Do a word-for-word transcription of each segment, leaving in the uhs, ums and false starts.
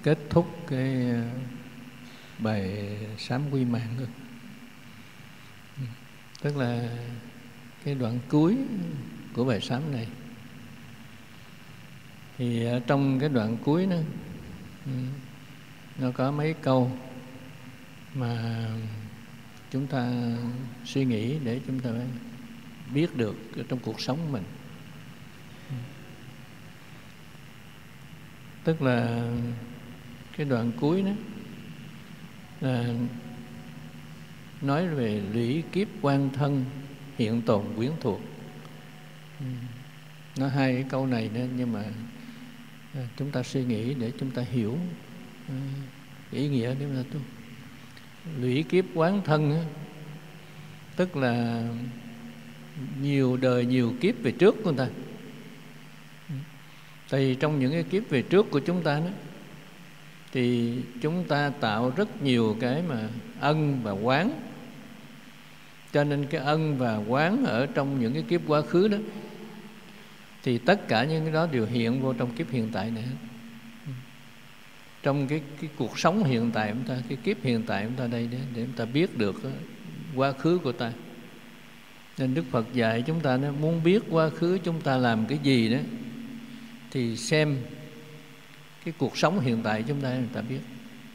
kết thúc cái bài sám quy mạng rồi. Tức là cái đoạn cuối của bài sám này. Thì ở trong cái đoạn cuối đó, nó có mấy câu mà chúng ta suy nghĩ để chúng ta biết được trong cuộc sống của mình. Tức là cái đoạn cuối đó là nói về lũy kiếp quan thân hiện tồn quyến thuộc. Nó hai cái câu này nữa, nhưng mà chúng ta suy nghĩ để chúng ta hiểu ý nghĩa để mà tu. Lũy kiếp quán thân á, tức là nhiều đời nhiều kiếp về trước của người ta. Tại vì trong những cái kiếp về trước của chúng ta đó, thì chúng ta tạo rất nhiều cái mà ân và oán. Cho nên cái ân và oán ở trong những cái kiếp quá khứ đó, thì tất cả những cái đó đều hiện vô trong kiếp hiện tại này. Trong cái, cái cuộc sống hiện tại của chúng ta, cái kiếp hiện tại của chúng ta đây, để, để chúng ta biết được đó, quá khứ của ta. Nên Đức Phật dạy chúng ta đó, muốn biết quá khứ chúng ta làm cái gì đó, thì xem cái cuộc sống hiện tại chúng ta, người ta biết.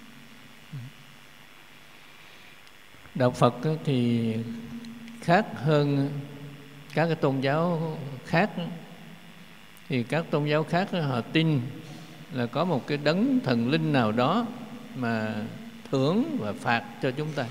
Đạo Phật thì khác hơn các cái tôn giáo khác. Thì các tôn giáo khác họ tin là có một cái đấng thần linh nào đó mà thưởng và phạt cho chúng ta.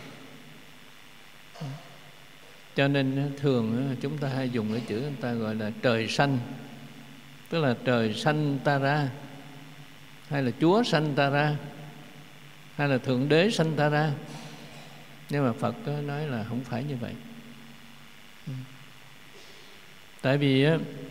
Cho nên thường chúng ta hay dùng cái chữ người ta gọi là trời sanh. Tức là trời sanh ta ra, hay là Chúa sanh ta ra, hay là Thượng Đế sanh ta ra. Nhưng mà Phật nói là không phải như vậy. Tại vì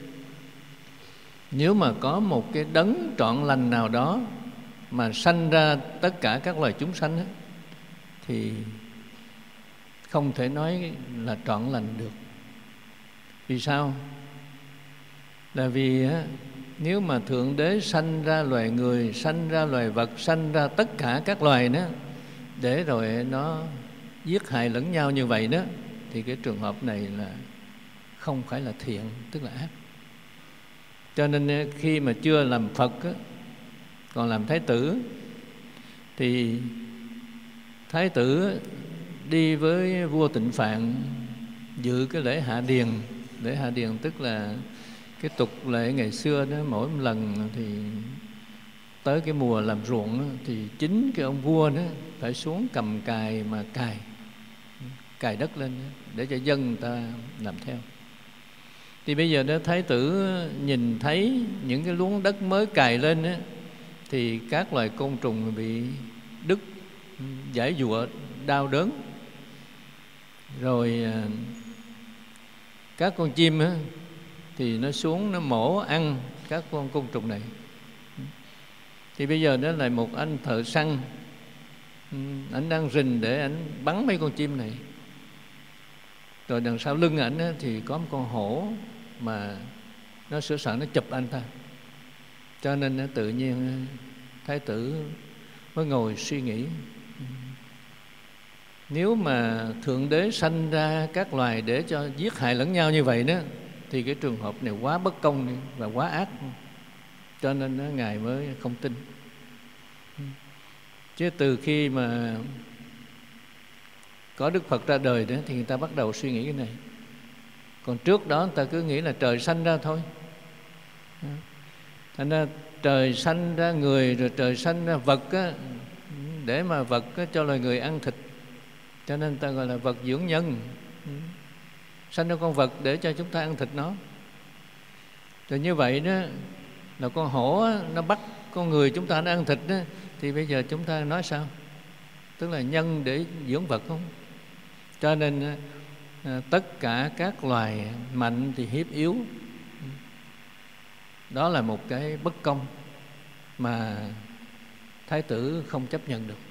nếu mà có một cái đấng trọn lành nào đó mà sanh ra tất cả các loài chúng sanh ấy, thì không thể nói là trọn lành được. Vì sao? Là vì nếu mà Thượng Đế sanh ra loài người, sanh ra loài vật, sanh ra tất cả các loài đó, để rồi nó giết hại lẫn nhau như vậy đó, thì cái trường hợp này là không phải là thiện, tức là ác. Cho nên khi mà chưa làm Phật á, còn làm Thái tử, thì Thái tử đi với vua Tịnh Phạn dự cái lễ hạ điền. Lễ hạ điền tức là cái tục lệ ngày xưa đó, mỗi một lần thì tới cái mùa làm ruộng đó, thì chính cái ông vua đó phải xuống cầm cài mà cài cài đất lên để cho dân người ta làm theo. Thì bây giờ đó Thái tử nhìn thấy những cái luống đất mới cài lên đó, thì các loài côn trùng bị đứt, giãy giụa, đau đớn. Rồi các con chim á, thì nó xuống nó mổ ăn các con côn trùng này. Thì bây giờ đó là một anh thợ săn, ảnh đang rình để ảnh bắn mấy con chim này. Rồi đằng sau lưng ảnh á, thì có một con hổ mà nó sửa soạn nó chụp anh ta. Cho nên á, tự nhiên Thái tử mới ngồi suy nghĩ, nếu mà Thượng Đế sanh ra các loài để cho giết hại lẫn nhau như vậy đó, thì cái trường hợp này quá bất công và quá ác. Cho nên đó, Ngài mới không tin. Chứ từ khi mà có Đức Phật ra đời đó, thì người ta bắt đầu suy nghĩ cái này. Còn trước đó người ta cứ nghĩ là trời sanh ra thôi. Thành ra trời sanh ra người, rồi trời sanh ra vật á, để mà vật á, cho loài người ăn thịt. Cho nên người ta gọi là vật dưỡng nhân. Sanh ra con vật để cho chúng ta ăn thịt nó. Rồi như vậy đó, là con hổ á, nó bắt con người chúng ta nó ăn thịt đó, thì bây giờ chúng ta nói sao? Tức là nhân để dưỡng vật không? Cho nên à, tất cả các loài mạnh thì hiếp yếu. Đó là một cái bất công mà Thái tử không chấp nhận được.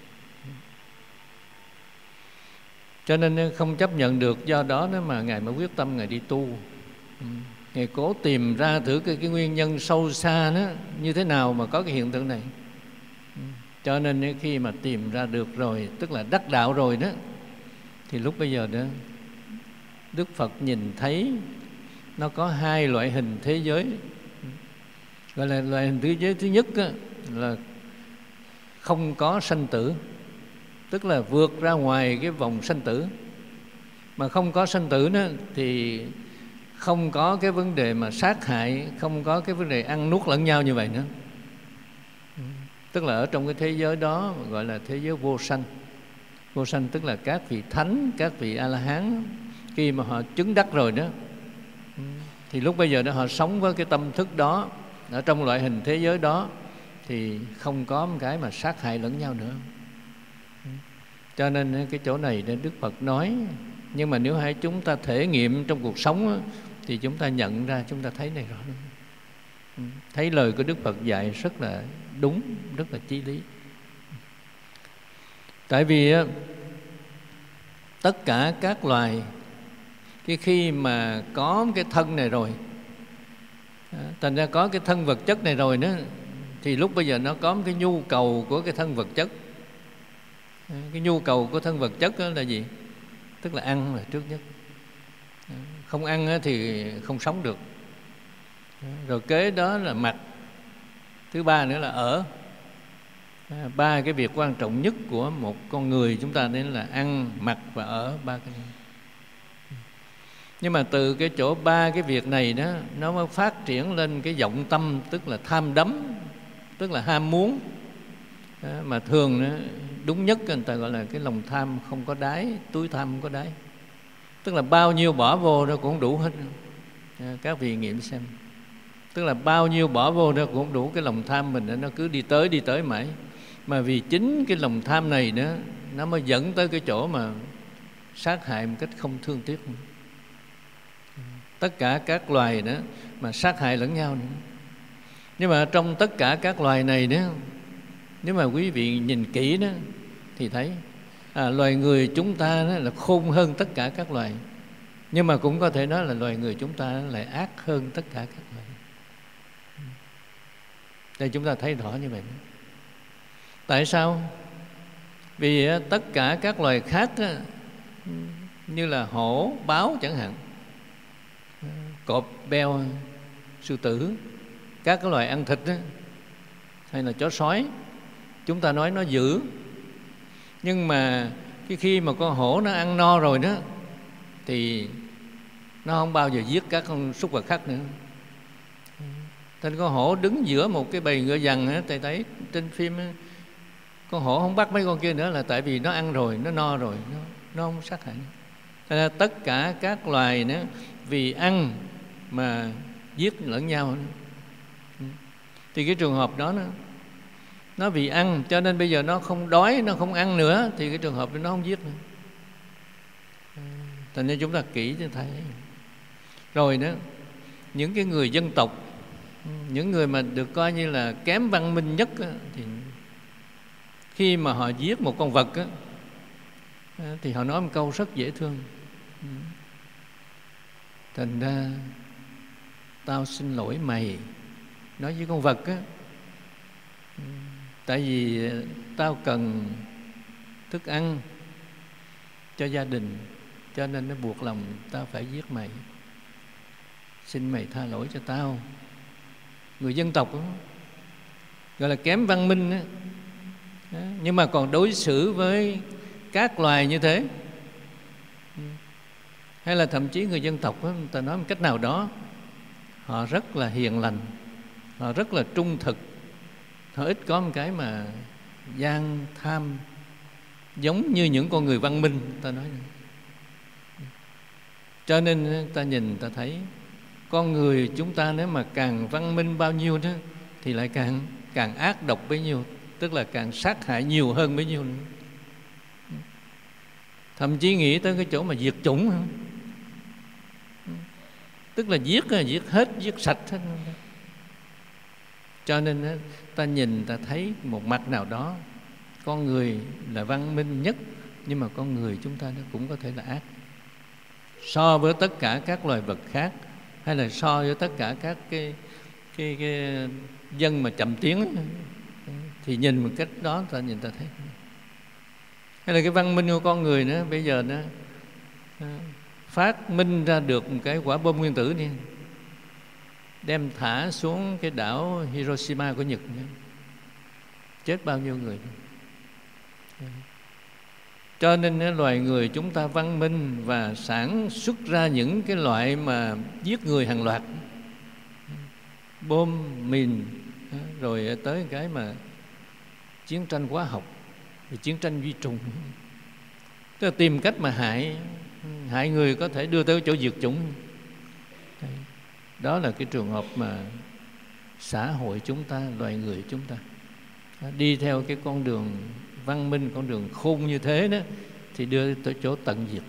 Cho nên không chấp nhận được, do đó đó mà Ngài mới quyết tâm Ngài đi tu. Ngài cố tìm ra thử cái, cái nguyên nhân sâu xa đó như thế nào mà có cái hiện tượng này. Cho nên khi mà tìm ra được rồi, tức là đắc đạo rồi đó, thì lúc bây giờ đó Đức Phật nhìn thấy nó có hai loại hình thế giới. Gọi là loại hình thế giới thứ nhất á, là không có sanh tử, tức là vượt ra ngoài cái vòng sanh tử. Mà không có sanh tử đó thì không có cái vấn đề mà sát hại, không có cái vấn đề ăn nuốt lẫn nhau như vậy nữa. Tức là ở trong cái thế giới đó gọi là thế giới vô sanh. Vô sanh tức là các vị thánh, các vị A-la-hán khi mà họ chứng đắc rồi đó, thì lúc bây giờ đó họ sống với cái tâm thức đó, ở trong loại hình thế giới đó thì không có một cái mà sát hại lẫn nhau nữa. Cho nên cái chỗ này để Đức Phật nói. Nhưng mà nếu hãy chúng ta thể nghiệm trong cuộc sống đó, thì chúng ta nhận ra, chúng ta thấy này rõ luôn. Thấy lời của Đức Phật dạy rất là đúng, rất là chí lý. Tại vì tất cả các loài cái khi mà có cái thân này rồi, thành ra có cái thân vật chất này rồi đó, thì lúc bây giờ nó có một cái nhu cầu của cái thân vật chất. Cái nhu cầu của thân vật chất đó là gì? Tức là ăn là trước nhất. Không ăn thì không sống được. Rồi kế đó là mặc. Thứ ba nữa là ở. Ba cái việc quan trọng nhất của một con người chúng ta nên là ăn, mặc và ở. Ba cái này. Nhưng mà từ cái chỗ ba cái việc này đó, nó mới phát triển lên cái vọng tâm, tức là tham đắm, tức là ham muốn. Đó, mà thường đó, đúng nhất người ta gọi là cái lòng tham không có đáy, túi tham không có đáy. Tức là bao nhiêu bỏ vô đó cũng không đủ hết. Các vị nghiệm xem. Tức là bao nhiêu bỏ vô đó cũng không đủ, cái lòng tham mình đó, nó cứ đi tới đi tới mãi. Mà vì chính cái lòng tham này đó, nó mới dẫn tới cái chỗ mà sát hại một cách không thương tiếc. Tất cả các loài đó mà sát hại lẫn nhau nữa. Nhưng mà trong tất cả các loài này đó, nếu mà quý vị nhìn kỹ đó thì thấy à, loài người chúng ta đó là khôn hơn tất cả các loài. Nhưng mà cũng có thể nói là loài người chúng ta lại ác hơn tất cả các loài. Đây chúng ta thấy rõ như vậy đó. Tại sao? Vì tất cả các loài khác đó, như là hổ, báo chẳng hạn, cọp, beo, sư tử, các cái loài ăn thịt đó, hay là chó sói, chúng ta nói nó dữ. Nhưng mà cái khi mà con hổ nó ăn no rồi đó, thì nó không bao giờ giết các con súc vật khác nữa. Nên con hổ đứng giữa một cái bầy ngựa dằn á, thầy thấy trên phim á, con hổ không bắt mấy con kia nữa là tại vì nó ăn rồi, nó no rồi, nó, nó không sát hại. Thế ra tất cả các loài nữa vì ăn mà giết lẫn nhau. Thì cái trường hợp đó nó, nó vì ăn cho nên bây giờ nó không đói, nó không ăn nữa, thì cái trường hợp đó nó không giết nữa. Thành nên chúng ta kỹ cho thấy. Rồi đó, những cái người dân tộc, những người mà được coi như là kém văn minh nhất á, thì khi mà họ giết một con vật á, thì họ nói một câu rất dễ thương. Thành ra tao xin lỗi mày, nói với con vật á, tại vì tao cần thức ăn cho gia đình, cho nên nó buộc lòng tao phải giết mày. Xin mày tha lỗi cho tao. Người dân tộc đó, gọi là kém văn minh đó. Đó. Nhưng mà còn đối xử với các loài như thế. Hay là thậm chí người dân tộc đó, người ta nói một cách nào đó, họ rất là hiền lành, họ rất là trung thực, họ ít có một cái mà gian tham giống như những con người văn minh, ta nói. Cho nên ta nhìn ta thấy con người chúng ta nếu mà càng văn minh bao nhiêu đó thì lại càng càng ác độc bấy nhiêu, tức là càng sát hại nhiều hơn bấy nhiêu nữa. Thậm chí nghĩ tới cái chỗ mà diệt chủng, tức là giết giết hết, giết sạch hết. Cho nên ta nhìn ta thấy một mặt nào đó con người là văn minh nhất, nhưng mà con người chúng ta nó cũng có thể là ác. So với tất cả các loài vật khác, hay là so với tất cả các cái, cái, cái dân mà chậm tiến, Thì nhìn một cách đó ta nhìn ta thấy. Hay là cái văn minh của con người nữa, bây giờ nó phát minh ra được một cái quả bom nguyên tử đi, đem thả xuống cái đảo Hiroshima của Nhật, chết bao nhiêu người. Cho nên loài người chúng ta văn minh và sản xuất ra những cái loại mà giết người hàng loạt, bom mìn, rồi tới cái mà chiến tranh hóa học, chiến tranh vi trùng, tức là tìm cách mà hại hại người có thể đưa tới chỗ diệt chủng. Đó là cái trường hợp mà xã hội chúng ta, loài người chúng ta đi theo cái con đường văn minh, con đường khôn như thế đó, thì đưa tới chỗ tận diệt.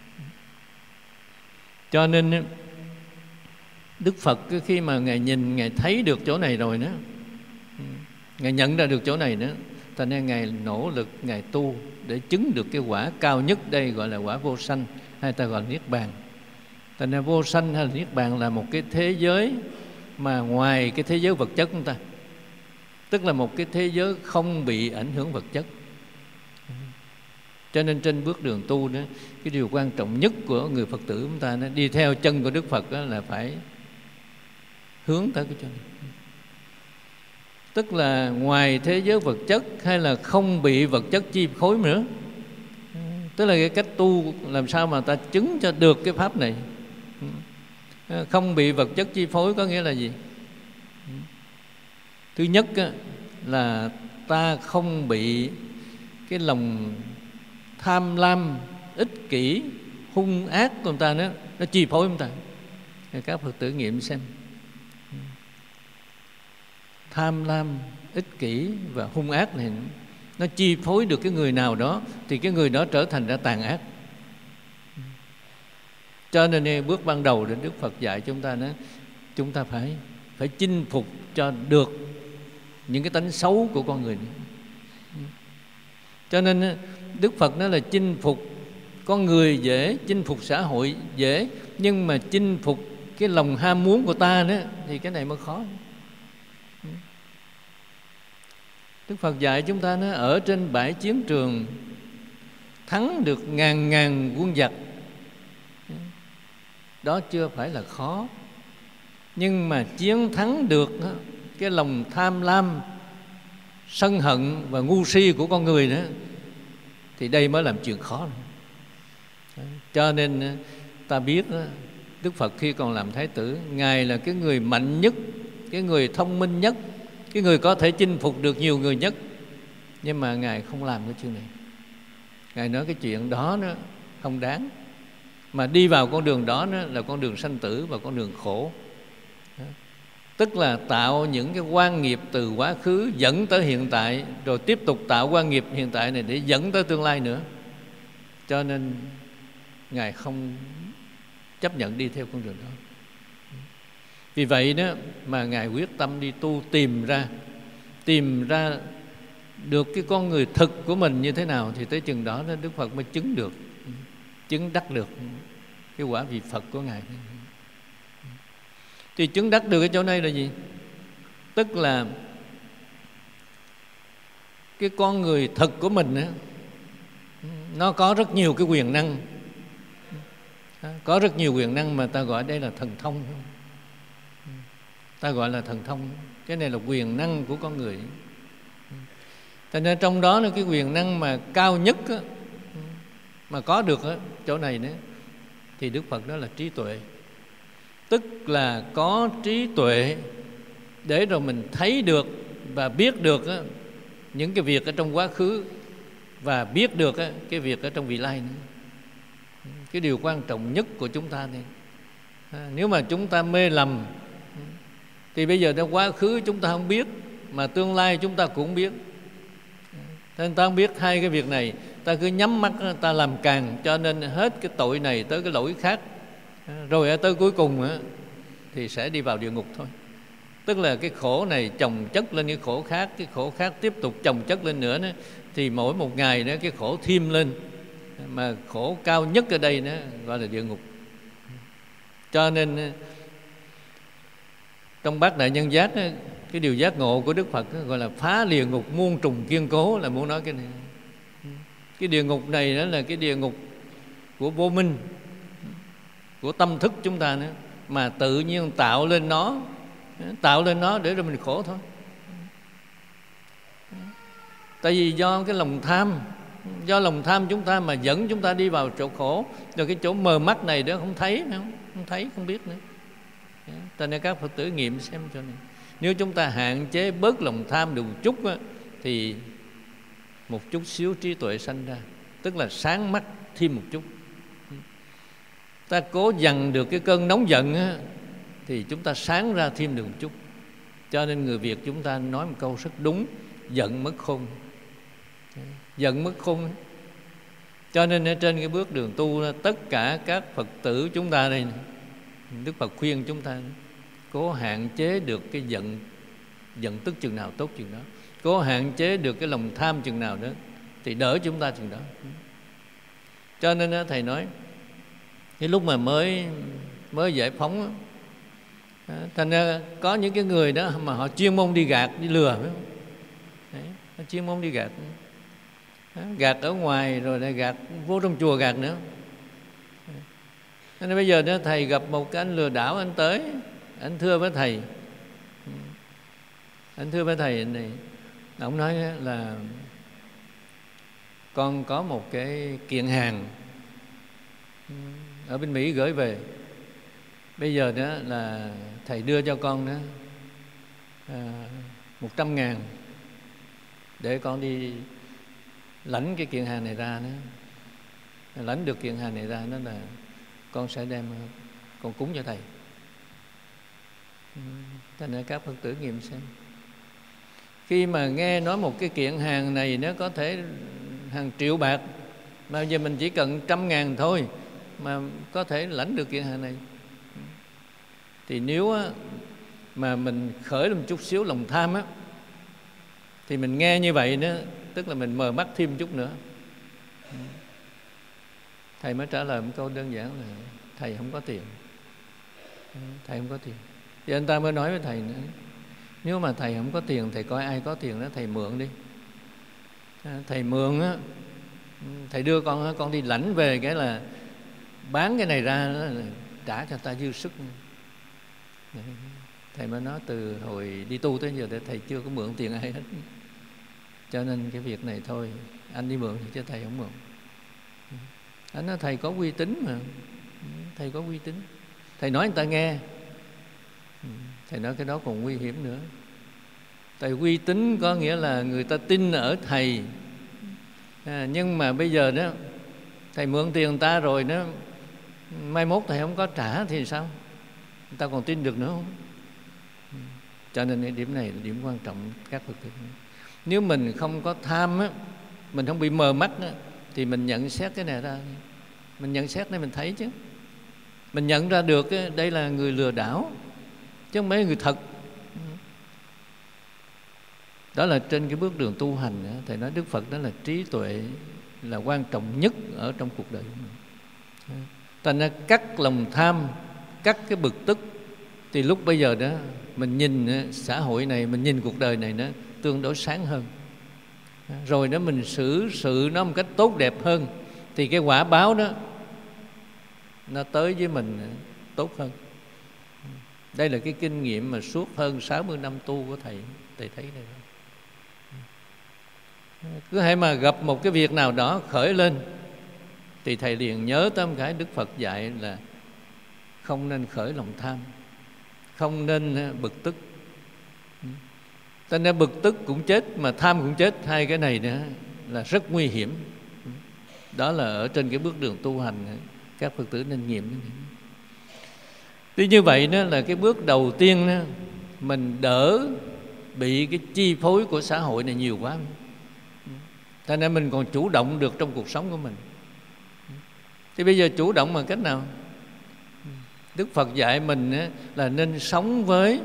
Cho nên Đức Phật khi mà Ngài nhìn, Ngài thấy được chỗ này rồi đó, Ngài nhận ra được chỗ này nữa, thành nên Ngài nỗ lực, Ngài tu để chứng được cái quả cao nhất, đây gọi là quả vô sanh, hay ta gọi là Niết Bàn. Thành nên vô sanh hay là Niết Bàn là một cái thế giới mà ngoài cái thế giới vật chất của chúng ta, tức là một cái thế giới không bị ảnh hưởng vật chất. Cho nên trên bước đường tu đó, cái điều quan trọng nhất của người Phật tử chúng ta đó, đi theo chân của Đức Phật đó, là phải hướng tới cái chỗ này. Tức là ngoài thế giới vật chất, hay là không bị vật chất chi phối nữa. Tức là cái cách tu làm sao mà ta chứng cho được cái pháp này. Không bị vật chất chi phối có nghĩa là gì? Thứ nhất là ta không bị cái lòng tham lam, ích kỷ, hung ác của người ta đó, nó chi phối chúng ta. Các Phật tử nghiệm xem, tham lam, ích kỷ và hung ác này nó chi phối được cái người nào đó, thì cái người đó trở thành ra tàn ác. Cho nên bước ban đầu đến Đức Phật dạy chúng ta đó, chúng ta phải phải chinh phục cho được những cái tánh xấu của con người này. Cho nên Đức Phật nói là chinh phục con người dễ, chinh phục xã hội dễ, nhưng mà chinh phục cái lòng ham muốn của ta đó thì cái này mới khó. Đức Phật dạy chúng ta nó ở trên bãi chiến trường thắng được ngàn ngàn quân giặc, đó chưa phải là khó. Nhưng mà chiến thắng được cái lòng tham lam, sân hận và ngu si của con người nữa, thì đây mới làm chuyện khó. Cho nên ta biết Đức Phật khi còn làm Thái tử, Ngài là cái người mạnh nhất, cái người thông minh nhất, cái người có thể chinh phục được nhiều người nhất. Nhưng mà Ngài không làm cái chuyện này. Ngài nói cái chuyện đó nó không đáng. Mà đi vào con đường đó nó là con đường sanh tử và con đường khổ. Tức là tạo những cái quan nghiệp từ quá khứ dẫn tới hiện tại, rồi tiếp tục tạo quan nghiệp hiện tại này để dẫn tới tương lai nữa. Cho nên Ngài không chấp nhận đi theo con đường đó. Vì vậy đó mà Ngài quyết tâm đi tu, tìm ra Tìm ra được cái con người thực của mình như thế nào, thì tới chừng đó Đức Phật mới chứng được, chứng đắc được cái quả vị Phật của Ngài. Thì chứng đắc được cái chỗ này là gì? Tức là cái con người thực của mình đó, nó có rất nhiều cái quyền năng, có rất nhiều quyền năng mà ta gọi đây là thần thông. Ta gọi là thần thông. Cái này là quyền năng của con người. Cho nên trong đó là cái quyền năng mà cao nhất đó, mà có được đó, chỗ này nữa, thì Đức Phật đó là trí tuệ. Tức là có trí tuệ để rồi mình thấy được và biết được đó, những cái việc ở trong quá khứ, và biết được đó, cái việc ở trong vị lai nữa. Cái điều quan trọng nhất của chúng ta này, à, nếu mà chúng ta mê lầm thì bây giờ trong quá khứ chúng ta không biết, mà tương lai chúng ta cũng không biết. Nên ta không biết hai cái việc này, ta cứ nhắm mắt ta làm càng, cho nên hết cái tội này tới cái lỗi khác, rồi tới cuối cùng thì sẽ đi vào địa ngục thôi. Tức là cái khổ này chồng chất lên cái khổ khác, cái khổ khác tiếp tục chồng chất lên nữa, thì mỗi một ngày đó cái khổ thêm lên, mà khổ cao nhất ở đây đó gọi là địa ngục. Cho nên trong Bát Đại Nhân Giác đó, Cái điều giác ngộ của Đức Phật đó, gọi là phá địa ngục muôn trùng kiên cố, là muốn nói cái này. Cái địa ngục này đó là cái địa ngục của vô minh, của tâm thức chúng ta nữa, mà tự nhiên tạo lên nó, tạo lên nó để rồi mình khổ thôi. Tại vì do cái lòng tham, do lòng tham chúng ta mà dẫn chúng ta đi vào chỗ khổ. Rồi cái chỗ mờ mắt này đó không thấy, không, không thấy, không biết nữa. Cho nên các Phật tử nghiệm xem cho này. Nếu chúng ta hạn chế bớt lòng tham được một chút á, thì một chút xíu trí tuệ sanh ra, tức là sáng mắt thêm một chút. Ta cố dằn được cái cơn nóng giận á, thì chúng ta sáng ra thêm được một chút. Cho nên người Việt chúng ta nói một câu rất đúng: giận mất khôn. Giận mất khôn. Cho nên ở trên cái bước đường tu, tất cả các Phật tử chúng ta đây, Đức Phật khuyên chúng ta cố hạn chế được cái giận, giận tức chừng nào tốt chừng đó. Cố hạn chế được cái lòng tham chừng nào đó thì đỡ chúng ta chừng đó. Cho nên Thầy nói, cái lúc mà mới mới giải phóng, thành ra có những cái người đó mà họ chuyên môn đi gạt, đi lừa, phải không? Đấy, họ chuyên môn đi gạt, gạt ở ngoài rồi lại gạt vô trong chùa gạt nữa. Nên bây giờ đó, Thầy gặp một cái anh lừa đảo, anh tới, anh thưa với Thầy, anh thưa với Thầy này, ông nói là con có một cái kiện hàng ở bên Mỹ gửi về. Bây giờ đó là Thầy đưa cho con đó à, một trăm ngàn để con đi lãnh cái kiện hàng này ra đó. Lãnh được kiện hàng này ra đó là con sẽ đem con cúng cho Thầy. Cho nên các Phật tử nghiệm xem. Khi mà nghe nói một cái kiện hàng này nó có thể hàng triệu bạc, mà giờ mình chỉ cần trăm ngàn thôi mà có thể lãnh được kiện hàng này, thì nếu á, mà mình khởi một chút xíu lòng tham á, thì mình nghe như vậy đó, tức là mình mờ mắt thêm chút nữa. Thầy mới trả lời một câu đơn giản là Thầy không có tiền. Thầy không có tiền. Thì anh ta mới nói với Thầy nữa, nếu mà Thầy không có tiền, Thầy coi ai có tiền đó Thầy mượn đi. Thầy mượn á, Thầy đưa con con đi lãnh về, cái là bán cái này ra đó, trả cho ta dư sức. Thầy mới nói từ hồi đi tu tới giờ Thầy chưa có mượn tiền ai hết. Cho nên cái việc này thôi, anh đi mượn thì chứ Thầy không mượn. Anh nói Thầy có uy tín mà. Thầy có uy tín. Thầy nói người ta nghe. Thầy nói cái đó còn nguy hiểm nữa. Tại uy tín có nghĩa là người ta tin ở Thầy. À, nhưng mà bây giờ đó Thầy mượn tiền người ta rồi đó, mai mốt Thầy không có trả thì sao? Người ta còn tin được nữa không? Cho nên cái điểm này là điểm quan trọng các Phật tử. Nếu mình không có tham á, mình không bị mờ mắt á, thì mình nhận xét cái này ra. Mình nhận xét để mình thấy chứ. Mình nhận ra được á, đây là người lừa đảo, chứ không phải người thật. Đó là trên cái bước đường tu hành á, Thầy nói Đức Phật đó là trí tuệ là quan trọng nhất ở trong cuộc đời của mình. Thành ra cắt lòng tham, cắt cái bực tức, thì lúc bây giờ đó mình nhìn xã hội này, mình nhìn cuộc đời này nó tương đối sáng hơn. Rồi đó mình xử sự nó một cách tốt đẹp hơn, thì cái quả báo đó nó tới với mình tốt hơn. Đây là cái kinh nghiệm mà suốt hơn sáu mươi năm tu của Thầy, Thầy thấy đây. Cứ hãy mà gặp một cái việc nào đó khởi lên, thì Thầy liền nhớ tới một cái Đức Phật dạy là không nên khởi lòng tham, không nên bực tức. Cho nên bực tức cũng chết, mà tham cũng chết. Hai cái này nữa là rất nguy hiểm. Đó là ở trên cái bước đường tu hành, các Phật tử nên nghiệm. Tuy như vậy đó là cái bước đầu tiên đó, mình đỡ bị cái chi phối của xã hội này nhiều quá. Thành nên mình còn chủ động được trong cuộc sống của mình. Thì bây giờ chủ động bằng cách nào? Đức Phật dạy mình là nên sống với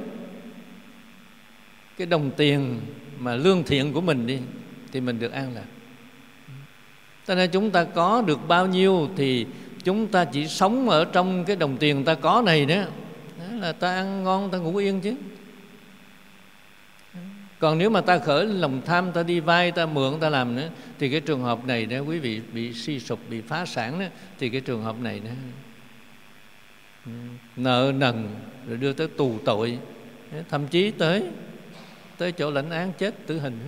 cái đồng tiền mà lương thiện của mình đi, thì mình được an lạc. Cho nên chúng ta có được bao nhiêu thì chúng ta chỉ sống ở trong cái đồng tiền ta có này đó, đó là ta ăn ngon, ta ngủ yên chứ. Còn nếu mà ta khởi lòng tham, ta đi vay, ta mượn, ta làm nữa, thì cái trường hợp này đó quý vị bị suy sụp, bị phá sản đó, thì cái trường hợp này đó nợ nần rồi đưa tới tù tội, thậm chí tới tới chỗ lãnh án chết tử hình.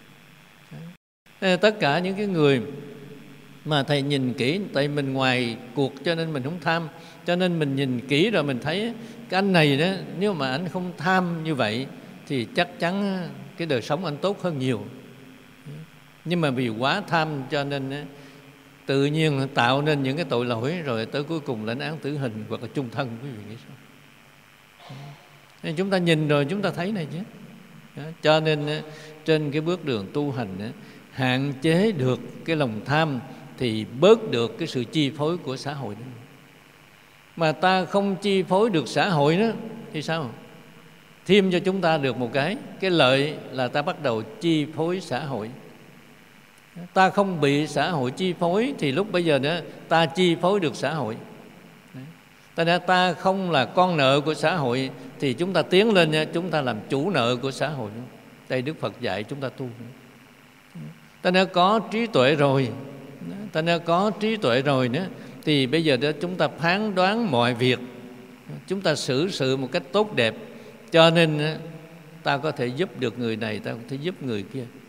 Tất cả những cái người mà thầy nhìn kỹ, tại mình ngoài cuộc cho nên mình không tham, cho nên mình nhìn kỹ rồi mình thấy cái anh này đó, nếu mà anh không tham như vậy thì chắc chắn cái đời sống anh tốt hơn nhiều. Nhưng mà vì quá tham cho nên tự nhiên tạo nên những cái tội lỗi, rồi tới cuối cùng lãnh án tử hình hoặc là chung thân. Quý vị nghĩ sao? Nên chúng ta nhìn rồi chúng ta thấy này chứ. Cho nên trên cái bước đường tu hành, hạn chế được cái lòng tham thì bớt được cái sự chi phối của xã hội đó. Mà ta không chi phối được xã hội đó thì sao? Thêm cho chúng ta được một cái Cái lợi là ta bắt đầu chi phối xã hội. Ta không bị xã hội chi phối thì lúc bây giờ đó ta chi phối được xã hội. Ta đã ta không là con nợ của xã hội thì chúng ta tiến lên, chúng ta làm chủ nợ của xã hội. Đây Đức Phật dạy chúng ta tu. Ta đã có trí tuệ rồi, ta đã có trí tuệ rồi nữa, thì bây giờ đó chúng ta phán đoán mọi việc, chúng ta xử sự một cách tốt đẹp, cho nên ta có thể giúp được người này, ta có thể giúp người kia.